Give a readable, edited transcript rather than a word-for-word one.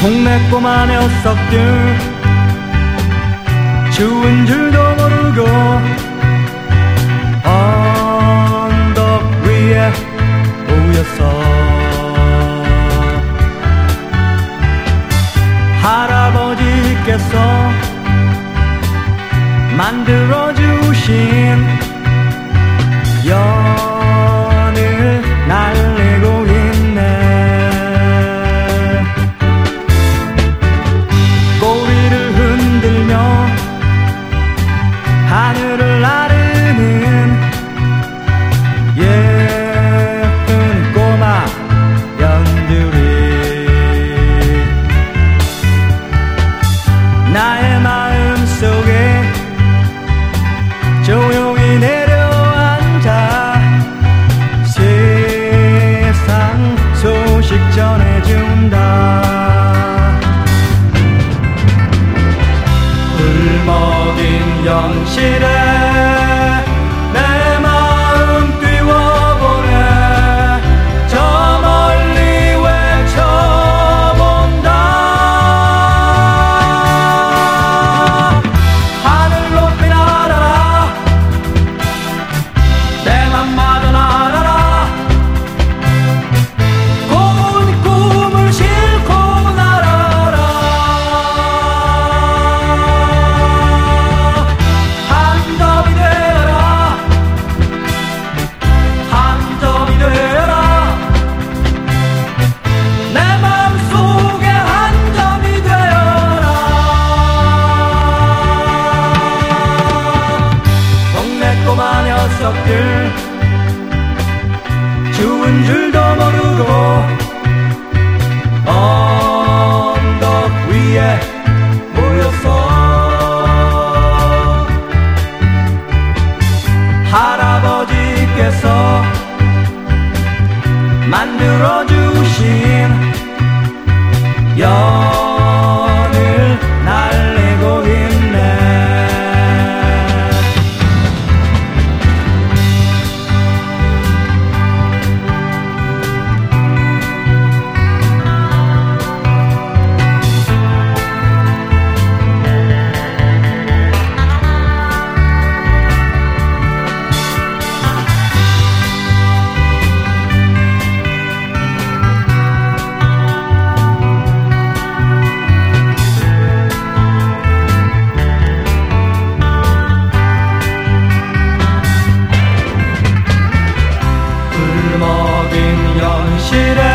동네 꼬마 녀석들 추운 줄도 모르고 언덕 위에 모였어. 할아버지께서 만들어주신 연을 날리고 있네. 꼬리를 흔들며 하늘을 나르는 예쁜 꼬마 연들이 나의 마음속에 조용히 내려앉아 세상 소식 전해준다. 울먹인 연실에 내 마음 띄워보내 저 멀리 외쳐본다. 하늘 높이 날아라 내 맘마저 날아라. 고운 꿈을 싣고 날아라. 한 점이 되어라. 한 점이 되어라. 내 맘속에 한 점이 되어라. 동네 꼬마 녀석들 추운 줄도 모르고 언덕 위에 모였어. 할아버지께서 만들어주신 연을 날리고 있네. 울먹인 연실에